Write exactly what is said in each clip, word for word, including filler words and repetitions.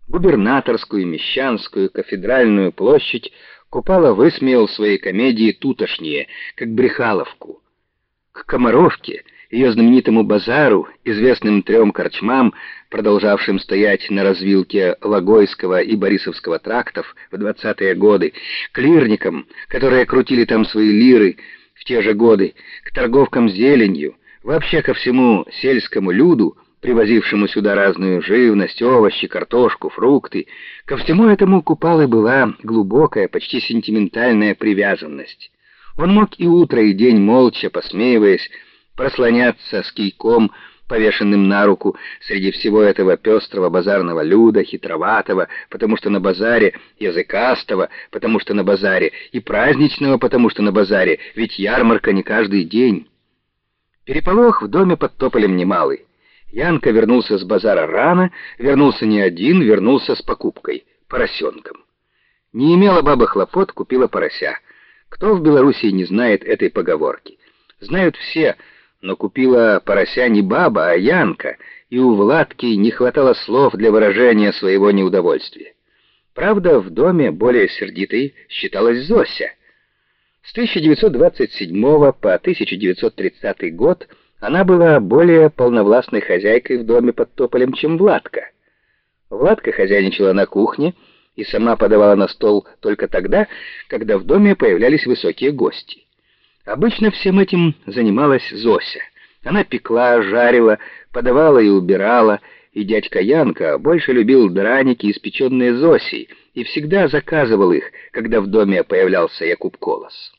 Губернаторскую, Мещанскую, Кафедральную площадь Купала высмеял в своей комедии тутошние, как Брехаловку. К Комаровке, ее знаменитому базару, известным трем корчмам, продолжавшим стоять на развилке Логойского и Борисовского трактов в двадцатые годы, к лирникам, которые крутили там свои лиры в те же годы, к торговкам зеленью, вообще ко всему сельскому люду, привозившему сюда разную живность, овощи, картошку, фрукты, ко всему этому Купалы была глубокая, почти сентиментальная привязанность. Он мог и утро, и день, молча, посмеиваясь, прослоняться с кийком, повешенным на руку, среди всего этого пестрого базарного люда, хитроватого, потому что на базаре, языкастого, потому что на базаре, и праздничного, потому что на базаре, ведь ярмарка не каждый день. Переполох в доме под тополем немалый. Янка вернулся с базара рано, вернулся не один, вернулся с покупкой, поросенком. Не имела баба хлопот, купила порося. Кто в Белоруссии не знает этой поговорки? Знают все, но купила порося не баба, а Янка, и у Владки не хватало слов для выражения своего неудовольствия. Правда, в доме более сердитой считалась Зося. С тысяча девятьсот двадцать седьмого по тысяча девятьсот тридцатый год она была более полновластной хозяйкой в доме под тополем, чем Владка. Владка хозяйничала на кухне и сама подавала на стол только тогда, когда в доме появлялись высокие гости. Обычно всем этим занималась Зося. Она пекла, жарила, подавала и убирала, и дядька Янка больше любил драники, испеченные Зосей, и всегда заказывал их, когда в доме появлялся Якуб Колос.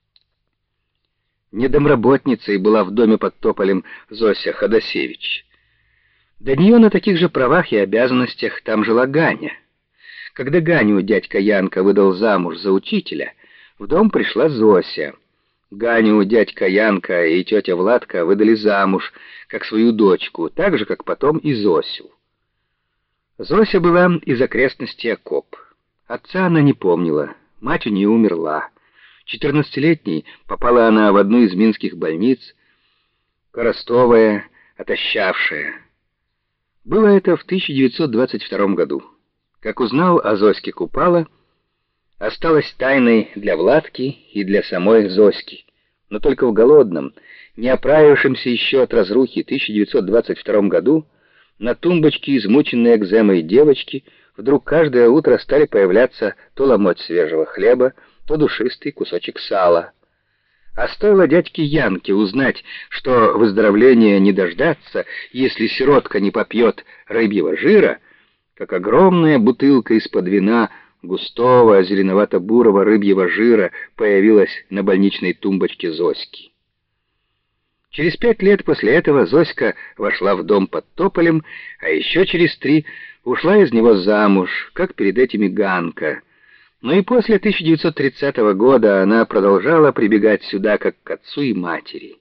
Недомработницей была в доме под тополем Зося Ходосевич. До нее на таких же правах и обязанностях там жила Ганя. Когда Ганю дядька Янка выдал замуж за учителя, в дом пришла Зося. Ганю дядька Янка и тетя Владка выдали замуж, как свою дочку, так же, как потом и Зосю. Зося была из окрестностей Окоп. Отца она не помнила, мать у нее умерла. Четырнадцатилетней попала она в одну из минских больниц, коростовая, отощавшая. Было это в тысяча девятьсот двадцать втором году. Как узнал о Зоське Купала, осталось тайной для Владки и для самой Зоськи. Но только в голодном, не оправившемся еще от разрухи тысяча девятьсот двадцать втором году, на тумбочке измученной экземой девочки вдруг каждое утро стали появляться то ломоть свежего хлеба, то душистый кусочек сала. А стоило дядьке Янке узнать, что выздоровления не дождаться, если сиротка не попьет рыбьего жира, как огромная бутылка из-под вина густого зеленовато-бурого рыбьего жира появилась на больничной тумбочке Зоськи. Через пять лет после этого Зоська вошла в дом под тополем, а еще через три ушла из него замуж, как перед этими Ганка. Но и после тысяча девятьсот тридцатого года она продолжала прибегать сюда как к отцу и матери.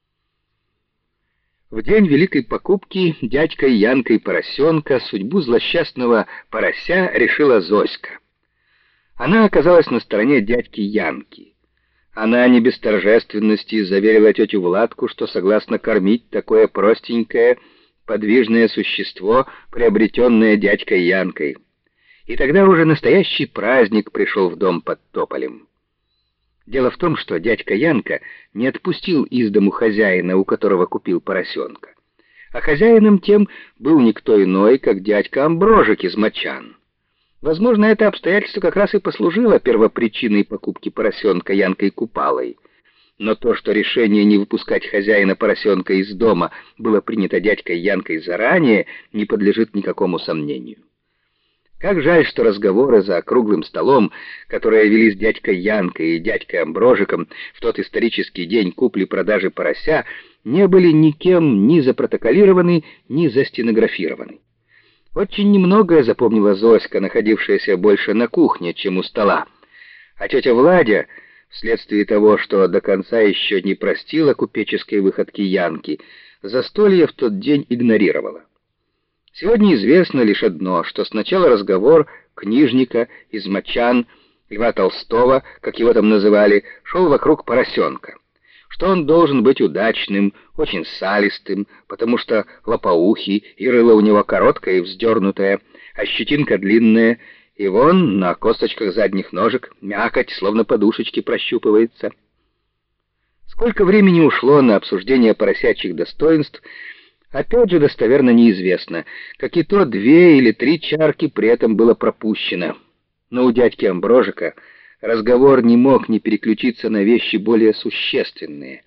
В день великой покупки дядькой Янкой поросенка судьбу злосчастного порося решила Зоська. Она оказалась на стороне дядьки Янки. Она не без торжественности заверила тетю Владку, что согласна кормить такое простенькое, подвижное существо, приобретенное дядькой Янкой. И тогда уже настоящий праздник пришел в дом под тополем. Дело в том, что дядька Янка не отпустил из дому хозяина, у которого купил поросенка. А хозяином тем был никто иной, как дядька Амброжик из Мочан. Возможно, это обстоятельство как раз и послужило первопричиной покупки поросенка Янкой Купалой. Но то, что решение не выпускать хозяина поросенка из дома было принято дядькой Янкой заранее, не подлежит никакому сомнению. Как жаль, что разговоры за круглым столом, которые вели с дядькой Янкой и дядькой Амброжиком в тот исторический день купли-продажи порося, не были никем ни запротоколированы, ни застенографированы. Очень немногое запомнила Зоська, находившаяся больше на кухне, чем у стола. А тетя Владя, вследствие того, что до конца еще не простила купеческой выходки Янки, застолье в тот день игнорировала. Сегодня известно лишь одно, что сначала разговор книжника из Мочан, Льва Толстого, как его там называли, шел вокруг поросенка, что он должен быть удачным, очень салистым, потому что лопоухий, и рыло у него короткое и вздернутое, а щетинка длинная, и вон на косточках задних ножек мякоть, словно подушечки, прощупывается. Сколько времени ушло на обсуждение поросячьих достоинств, опять же достоверно неизвестно, как и то две или три чарки при этом было пропущено. Но у дядьки Амброжика разговор не мог не переключиться на вещи более существенные.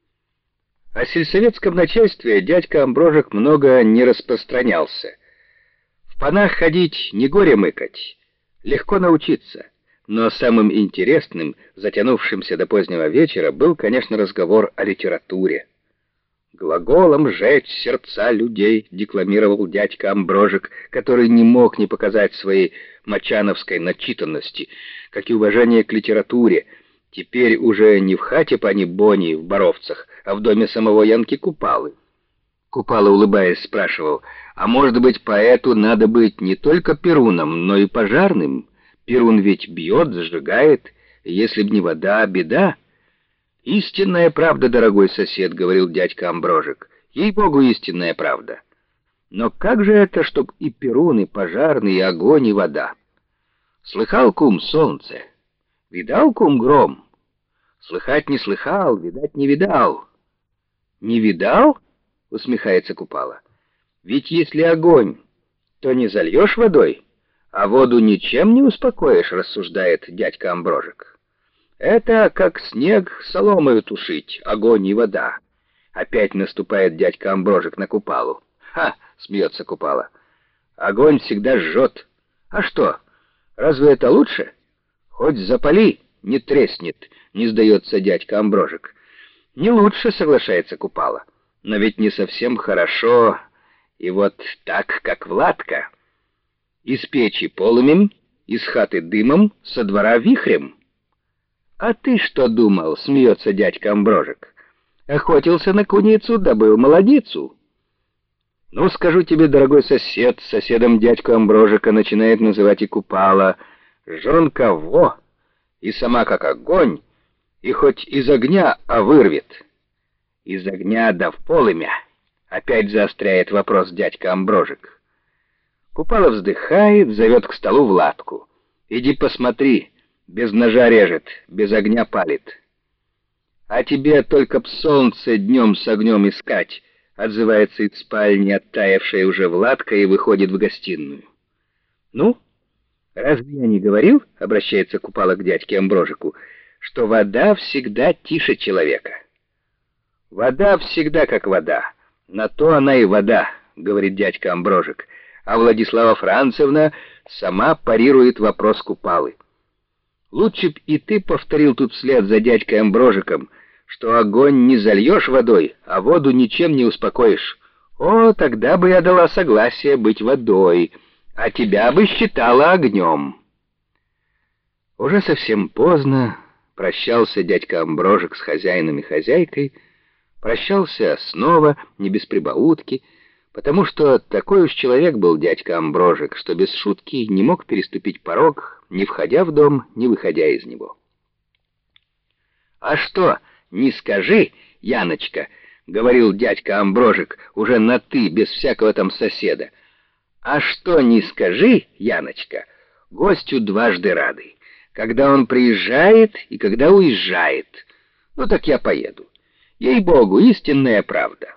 О сельсоветском начальстве дядька Амброжик много не распространялся. В панах ходить не горе мыкать, легко научиться. Но самым интересным, затянувшимся до позднего вечера, был, конечно, разговор о литературе. «Глаголом жечь сердца людей», — декламировал дядька Амброжик, который не мог не показать своей мачановской начитанности, как и уважение к литературе, теперь уже не в хате пани Бони в Боровцах, а в доме самого Янки Купалы. Купала, улыбаясь, спрашивал: «А может быть, поэту надо быть не только перуном, но и пожарным? Перун ведь бьет, зажигает, и если б не вода, беда». «Истинная правда, дорогой сосед», — говорил дядька Амброжик. «Ей-богу, истинная правда. Но как же это, чтоб и перун, и пожарный, и огонь, и вода? Слыхал, кум, солнце? Видал, кум, гром? Слыхать не слыхал, видать не видал». «Не видал?» — усмехается Купала. «Ведь если огонь, то не зальешь водой, а воду ничем не успокоишь», — рассуждает дядька Амброжик. «Это как снег соломою тушить, огонь и вода». Опять наступает дядька Амброжик на Купалу. «Ха!» — смеется Купала. «Огонь всегда жжет. А что, разве это лучше? Хоть запали, не треснет», — не сдается дядька Амброжик. «Не лучше», — соглашается Купала. «Но ведь не совсем хорошо. И вот так, как Владка. Из печи полымем, из хаты дымом, со двора вихрем». «А ты что думал?» — смеется дядька Амброжик. «Охотился на куницу, добыл молодицу». «Ну, скажу тебе, дорогой сосед», — соседом дядьку Амброжика начинает называть и Купала, «жонка во, и сама как огонь, и хоть из огня, а вырвет». «Из огня да в полымя», — опять заостряет вопрос дядька Амброжик. Купала вздыхает, зовет к столу Владку. «Иди посмотри, без ножа режет, без огня палит». «А тебе только б солнце днем с огнем искать», — отзывается из спальни оттаявшая уже Владка и выходит в гостиную. «Ну, разве я не говорил, — обращается Купала к дядьке Амброжику, — что вода всегда тише человека?» «Вода всегда как вода, на то она и вода», — говорит дядька Амброжик, а Владислава Францевна сама парирует вопрос Купалы. «Лучше б и ты повторил тут вслед за дядькой Амброжиком, что огонь не зальешь водой, а воду ничем не успокоишь. О, тогда бы я дала согласие быть водой, а тебя бы считала огнем». Уже совсем поздно прощался дядька Амброжик с хозяином и хозяйкой, прощался снова, не без прибаутки, потому что такой уж человек был дядька Амброжик, что без шутки не мог переступить порог, не входя в дом, не выходя из него. «А что, не скажи, Яночка, — говорил дядька Амброжик уже на «ты», без всякого там соседа, — а что, не скажи, Яночка, гостю дважды рады, когда он приезжает и когда уезжает. Ну так я поеду. Ей-богу, истинная правда».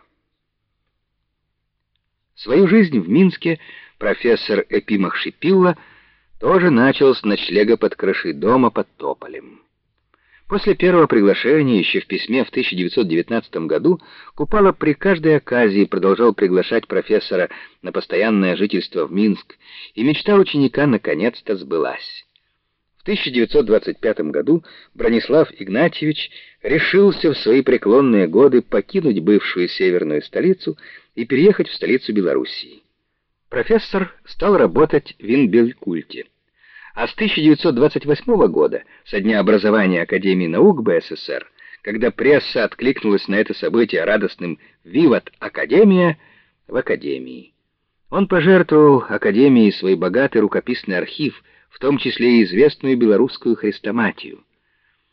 Свою жизнь в Минске профессор Епимах Шипилла тоже начал с ночлега под крышей дома под тополем. После первого приглашения еще в письме в тысяча девятьсот девятнадцатом году Купала при каждой оказии продолжал приглашать профессора на постоянное жительство в Минск, и мечта ученика наконец-то сбылась. В тысяча девятьсот двадцать пятом году Бронислав Игнатьевич решился в свои преклонные годы покинуть бывшую северную столицу и переехать в столицу Белоруссии. Профессор стал работать в Инбелькульте. А с тысяча девятьсот двадцать восьмого года, со дня образования Академии наук БССР, когда пресса откликнулась на это событие радостным «Виват Академия!», в Академии. Он пожертвовал Академии свой богатый рукописный архив, в том числе и известную белорусскую хрестоматию.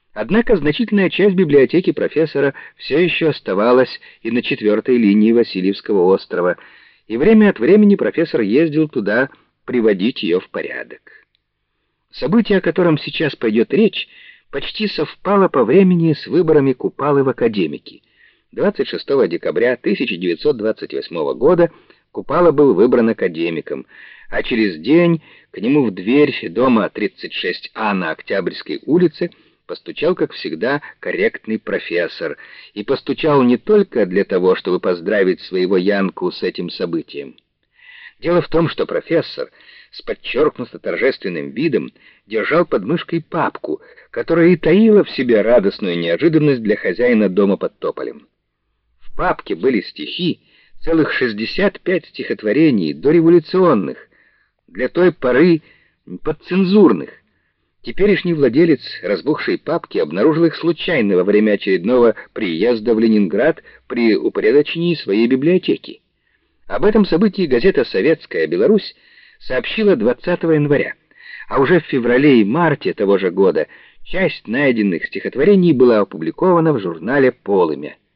Однако значительная часть библиотеки профессора все еще оставалась и на четвертой линии Васильевского острова, и время от времени профессор ездил туда приводить ее в порядок. Событие, о котором сейчас пойдет речь, почти совпало по времени с выборами Купалы в академики. двадцать шестого декабря тысяча девятьсот двадцать восьмого года Купала был выбран академиком, а через день к нему в дверь дома тридцать шесть А на Октябрьской улице постучал, как всегда, корректный профессор, и постучал не только для того, чтобы поздравить своего Янку с этим событием. Дело в том, что профессор с подчеркнуто торжественным видом держал под мышкой папку, которая и таила в себе радостную неожиданность для хозяина дома под тополем. В папке были стихи, целых шестьдесят пять стихотворений, дореволюционных, для той поры подцензурных. Теперешний владелец разбухшей папки обнаружил их случайно во время очередного приезда в Ленинград при упорядочении своей библиотеки. Об этом событии газета «Советская Беларусь» сообщила двадцатого января, а уже в феврале и марте того же года часть найденных стихотворений была опубликована в журнале «Полымя».